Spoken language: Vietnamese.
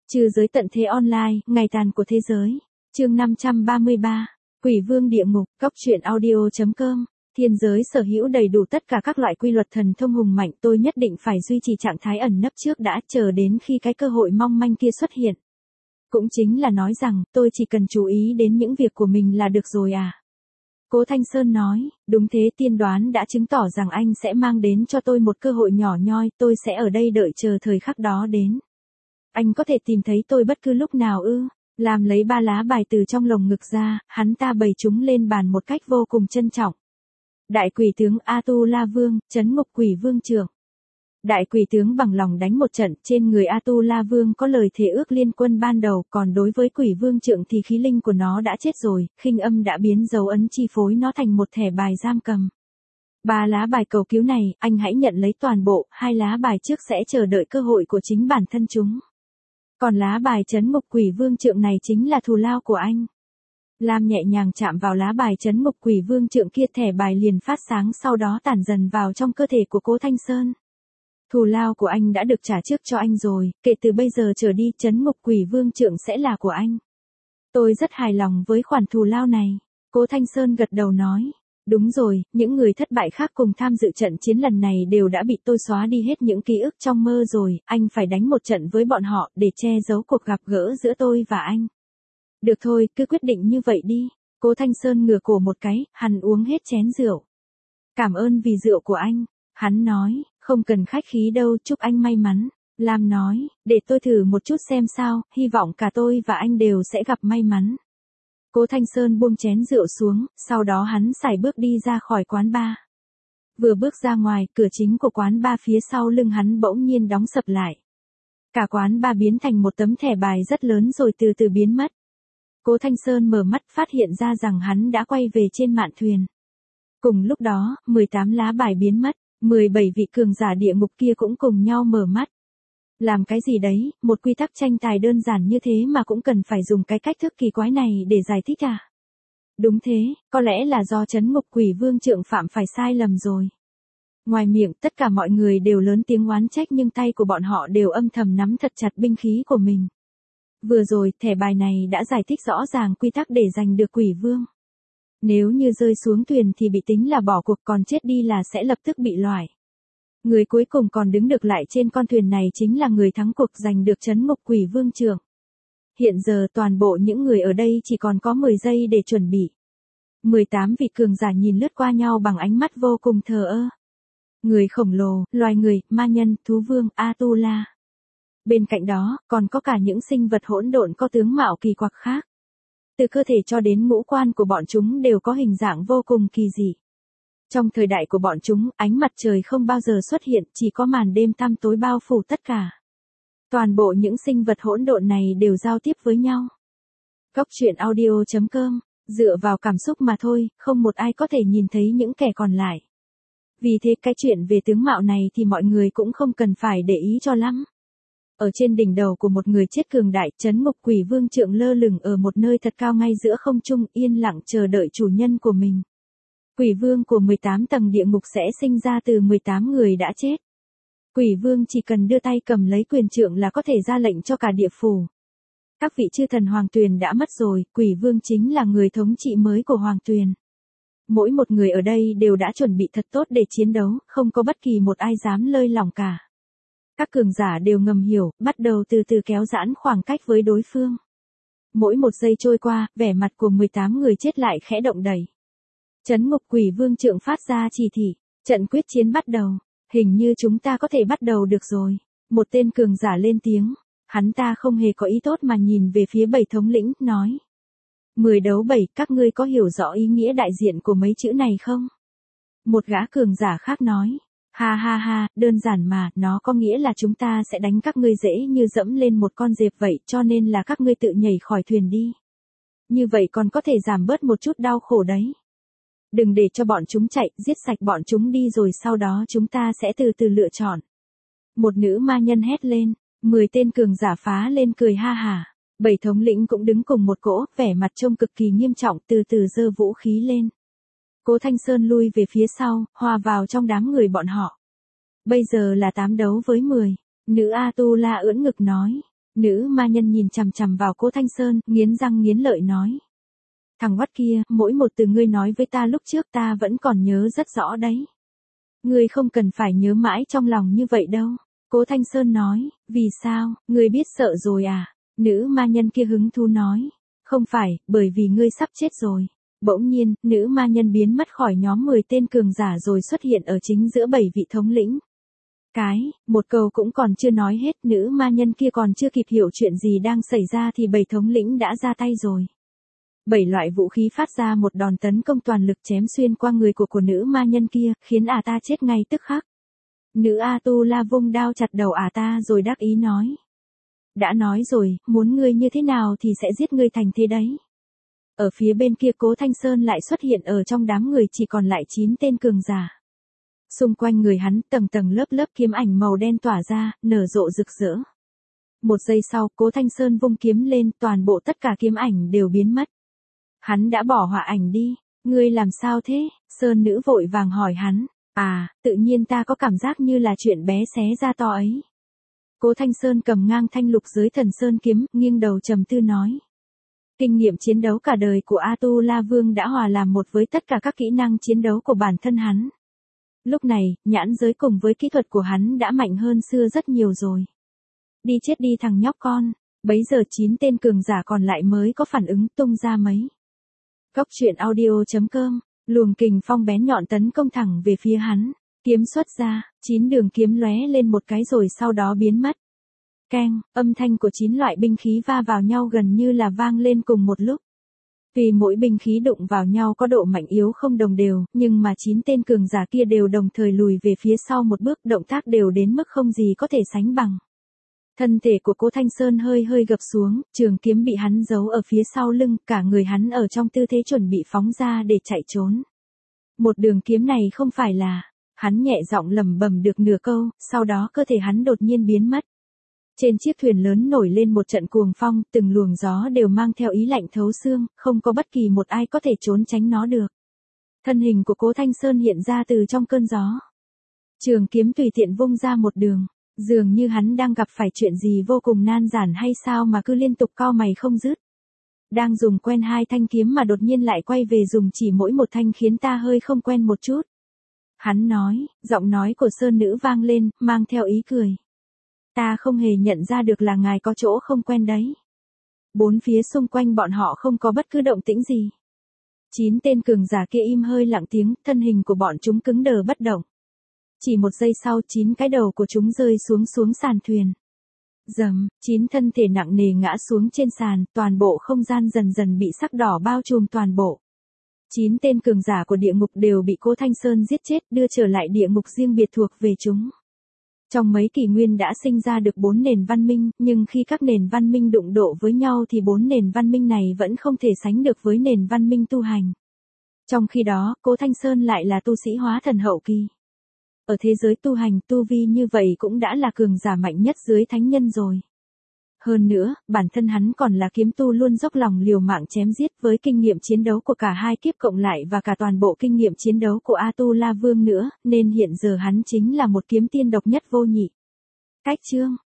Trừ giới tận thế online, ngày tàn của thế giới. Chương 533. Quỷ vương địa ngục, Cóc truyện audio.com. Thiên giới sở hữu đầy đủ tất cả các loại quy luật thần thông hùng mạnh, tôi nhất định phải duy trì trạng thái ẩn nấp trước đã, chờ đến khi cái cơ hội mong manh kia xuất hiện. Cũng chính là nói rằng, tôi chỉ cần chú ý đến những việc của mình là được rồi à. Cố Thanh Sơn nói, đúng thế, tiên đoán đã chứng tỏ rằng anh sẽ mang đến cho tôi một cơ hội nhỏ nhoi, tôi sẽ ở đây đợi chờ thời khắc đó đến. Anh có thể tìm thấy tôi bất cứ lúc nào ư? Làm lấy 3 lá bài từ trong lồng ngực ra, hắn ta bày chúng lên bàn một cách vô cùng trân trọng. Đại quỷ tướng A-tu-la Vương, trấn ngục quỷ vương trưởng. Đại quỷ tướng bằng lòng đánh một trận, trên người A-tu-la Vương có lời thề ước liên quân ban đầu, còn đối với quỷ vương trưởng thì khí linh của nó đã chết rồi, khinh âm đã biến dấu ấn chi phối nó thành một thẻ bài giam cầm. 3 lá bài cầu cứu này, anh hãy nhận lấy toàn bộ, 2 lá bài trước sẽ chờ đợi cơ hội của chính bản thân chúng. Còn lá bài trấn ngục quỷ vương trượng này chính là thù lao của anh. Lam nhẹ nhàng chạm vào lá bài trấn ngục quỷ vương trượng kia, thẻ bài liền phát sáng, sau đó tản dần vào trong cơ thể của Cố Thanh Sơn. Thù lao của anh đã được trả trước cho anh rồi, kể từ bây giờ trở đi trấn ngục quỷ vương trượng sẽ là của anh. Tôi rất hài lòng với khoản thù lao này. Cố Thanh Sơn gật đầu nói. Đúng rồi, những người thất bại khác cùng tham dự trận chiến lần này đều đã bị tôi xóa đi hết những ký ức trong mơ rồi, anh phải đánh một trận với bọn họ để che giấu cuộc gặp gỡ giữa tôi và anh. Được thôi, cứ quyết định như vậy đi. Cố Thanh Sơn ngửa cổ một cái, hắn uống hết chén rượu. Cảm ơn vì rượu của anh. Hắn nói, không cần khách khí đâu, chúc anh may mắn. Lam nói, để tôi thử một chút xem sao, hy vọng cả tôi và anh đều sẽ gặp may mắn. Cố Thanh Sơn buông chén rượu xuống, sau đó hắn sải bước đi ra khỏi quán bar. Vừa bước ra ngoài, cửa chính của quán bar phía sau lưng hắn bỗng nhiên đóng sập lại. Cả quán bar biến thành một tấm thẻ bài rất lớn rồi từ từ biến mất. Cố Thanh Sơn mở mắt phát hiện ra rằng hắn đã quay về trên mạn thuyền. Cùng lúc đó, 18 lá bài biến mất, 17 vị cường giả địa ngục kia cũng cùng nhau mở mắt. Làm cái gì đấy, một quy tắc tranh tài đơn giản như thế mà cũng cần phải dùng cái cách thức kỳ quái này để giải thích à? Đúng thế, có lẽ là do trấn ngục quỷ vương trượng phạm phải sai lầm rồi. Ngoài miệng, tất cả mọi người đều lớn tiếng oán trách nhưng tay của bọn họ đều âm thầm nắm thật chặt binh khí của mình. Vừa rồi, thẻ bài này đã giải thích rõ ràng quy tắc để giành được quỷ vương. Nếu như rơi xuống thuyền thì bị tính là bỏ cuộc, còn chết đi là sẽ lập tức bị loại. Người cuối cùng còn đứng được lại trên con thuyền này chính là người thắng cuộc giành được trấn ngục quỷ vương trưởng. Hiện giờ toàn bộ những người ở đây chỉ còn có 10 giây để chuẩn bị. 18 vị cường giả nhìn lướt qua nhau bằng ánh mắt vô cùng thờ ơ. Người khổng lồ, loài người, ma nhân, thú vương, A-tu-la. Bên cạnh đó, còn có cả những sinh vật hỗn độn có tướng mạo kỳ quặc khác. Từ cơ thể cho đến ngũ quan của bọn chúng đều có hình dạng vô cùng kỳ dị. Trong thời đại của bọn chúng, ánh mặt trời không bao giờ xuất hiện, chỉ có màn đêm tăm tối bao phủ tất cả. Toàn bộ những sinh vật hỗn độn này đều giao tiếp với nhau. Cóc truyện audio.com, dựa vào cảm xúc mà thôi, không một ai có thể nhìn thấy những kẻ còn lại. Vì thế cái chuyện về tướng mạo này thì mọi người cũng không cần phải để ý cho lắm. Ở trên đỉnh đầu của một người chết cường đại, trấn ngục quỷ vương trượng lơ lửng ở một nơi thật cao ngay giữa không trung, yên lặng chờ đợi chủ nhân của mình. Quỷ vương của 18 tầng địa ngục sẽ sinh ra từ 18 người đã chết. Quỷ vương chỉ cần đưa tay cầm lấy quyền trượng là có thể ra lệnh cho cả địa phủ. Các vị chư thần hoàng tuyền đã mất rồi, quỷ vương chính là người thống trị mới của hoàng tuyền. Mỗi một người ở đây đều đã chuẩn bị thật tốt để chiến đấu, không có bất kỳ một ai dám lơi lỏng cả. Các cường giả đều ngầm hiểu, bắt đầu từ từ kéo giãn khoảng cách với đối phương. Mỗi một giây trôi qua, vẻ mặt của 18 người chết lại khẽ động đẩy. Trấn ngục quỷ vương trượng phát ra chỉ thị, trận quyết chiến bắt đầu, hình như chúng ta có thể bắt đầu được rồi. Một tên cường giả lên tiếng, hắn ta không hề có ý tốt mà nhìn về phía 7 thống lĩnh, nói. 10 đấu 7, các ngươi có hiểu rõ ý nghĩa đại diện của mấy chữ này không? Một gã cường giả khác nói. Ha ha ha, đơn giản mà, nó có nghĩa là chúng ta sẽ đánh các ngươi dễ như dẫm lên một con dẹp vậy, cho nên là các ngươi tự nhảy khỏi thuyền đi. Như vậy còn có thể giảm bớt một chút đau khổ đấy. Đừng để cho bọn chúng chạy, giết sạch bọn chúng đi rồi sau đó chúng ta sẽ từ từ lựa chọn. Một nữ ma nhân hét lên, 10 tên cường giả phá lên cười ha hả. 7 thống lĩnh cũng đứng cùng một cỗ, vẻ mặt trông cực kỳ nghiêm trọng, từ từ giơ vũ khí lên. Cố Thanh Sơn lui về phía sau, hòa vào trong đám người bọn họ. Bây giờ là 8 đấu với 10. Nữ A-tu-la ưỡn ngực nói. Nữ ma nhân nhìn chằm chằm vào Cố Thanh Sơn, nghiến răng nghiến lợi nói. Thằng oắt kia, mỗi một từ ngươi nói với ta lúc trước ta vẫn còn nhớ rất rõ đấy. Ngươi không cần phải nhớ mãi trong lòng như vậy đâu. Cố Thanh Sơn nói, vì sao, ngươi biết sợ rồi à? Nữ ma nhân kia hứng thú nói, không phải, bởi vì ngươi sắp chết rồi. Bỗng nhiên, nữ ma nhân biến mất khỏi nhóm 10 tên cường giả rồi xuất hiện ở chính giữa 7 vị thống lĩnh. Một câu cũng còn chưa nói hết, nữ ma nhân kia còn chưa kịp hiểu chuyện gì đang xảy ra thì 7 thống lĩnh đã ra tay rồi. 7 loại vũ khí phát ra một đòn tấn công toàn lực chém xuyên qua người của nữ ma nhân kia, khiến ta chết ngay tức khắc. Nữ A-tu-la vung đao chặt đầu ta rồi đắc ý nói. Đã nói rồi, muốn ngươi như thế nào thì sẽ giết ngươi thành thế đấy. Ở phía bên kia Cố Thanh Sơn lại xuất hiện ở trong đám người chỉ còn lại 9 tên cường giả. Xung quanh người hắn tầng tầng lớp lớp kiếm ảnh màu đen tỏa ra, nở rộ rực rỡ. Một giây sau, Cố Thanh Sơn vung kiếm lên, toàn bộ tất cả kiếm ảnh đều biến mất. Hắn đã bỏ họa ảnh đi, ngươi làm sao thế? Sơn nữ vội vàng hỏi hắn. Tự nhiên ta có cảm giác như là chuyện bé xé ra to ấy. Cố Thanh Sơn cầm ngang thanh lục giới thần sơn kiếm, nghiêng đầu trầm tư nói. Kinh nghiệm chiến đấu cả đời của A-tu-la Vương đã hòa làm một với tất cả các kỹ năng chiến đấu của bản thân hắn. Lúc này, nhãn giới cùng với kỹ thuật của hắn đã mạnh hơn xưa rất nhiều rồi. Đi chết đi thằng nhóc con, bấy giờ 9 tên cường giả còn lại mới có phản ứng tung ra mấy. Góc truyện audio.com, luồng kình phong bén nhọn tấn công thẳng về phía hắn, kiếm xuất ra, 9 đường kiếm lóe lên một cái rồi sau đó biến mất. Keng, âm thanh của 9 loại binh khí va vào nhau gần như là vang lên cùng một lúc. Vì mỗi binh khí đụng vào nhau có độ mạnh yếu không đồng đều, nhưng mà 9 tên cường giả kia đều đồng thời lùi về phía sau một bước, động tác đều đến mức không gì có thể sánh bằng. Thân thể của Cố Thanh Sơn hơi hơi gập xuống, trường kiếm bị hắn giấu ở phía sau lưng, cả người hắn ở trong tư thế chuẩn bị phóng ra để chạy trốn. Một đường kiếm này không phải là, hắn nhẹ giọng lẩm bẩm được nửa câu, sau đó cơ thể hắn đột nhiên biến mất. Trên chiếc thuyền lớn nổi lên một trận cuồng phong, từng luồng gió đều mang theo ý lạnh thấu xương, không có bất kỳ một ai có thể trốn tránh nó được. Thân hình của Cố Thanh Sơn hiện ra từ trong cơn gió. Trường kiếm tùy tiện vung ra một đường, dường như hắn đang gặp phải chuyện gì vô cùng nan giải hay sao mà cứ liên tục cau mày không dứt. Đang dùng quen 2 thanh kiếm mà đột nhiên lại quay về dùng chỉ mỗi một thanh khiến ta hơi không quen một chút. Hắn nói, giọng nói của Sơn nữ vang lên, mang theo ý cười. Ta không hề nhận ra được là ngài có chỗ không quen đấy. Bốn phía xung quanh bọn họ không có bất cứ động tĩnh gì. 9 tên cường giả kia im hơi lặng tiếng, thân hình của bọn chúng cứng đờ bất động. Chỉ một giây sau 9 cái đầu của chúng rơi xuống sàn thuyền. Dầm, 9 thân thể nặng nề ngã xuống trên sàn, toàn bộ không gian dần dần bị sắc đỏ bao trùm toàn bộ. 9 tên cường giả của địa ngục đều bị Cố Thanh Sơn giết chết, đưa trở lại địa ngục riêng biệt thuộc về chúng. Trong mấy kỷ nguyên đã sinh ra được 4 nền văn minh, nhưng khi các nền văn minh đụng độ với nhau thì 4 nền văn minh này vẫn không thể sánh được với nền văn minh tu hành. Trong khi đó, Cố Thanh Sơn lại là tu sĩ hóa thần hậu kỳ. Ở thế giới tu hành, tu vi như vậy cũng đã là cường giả mạnh nhất dưới thánh nhân rồi. Hơn nữa, bản thân hắn còn là kiếm tu luôn dốc lòng liều mạng chém giết, với kinh nghiệm chiến đấu của cả 2 kiếp cộng lại và cả toàn bộ kinh nghiệm chiến đấu của A-tu-la Vương nữa, nên hiện giờ hắn chính là một kiếm tiên độc nhất vô nhị. Cách chương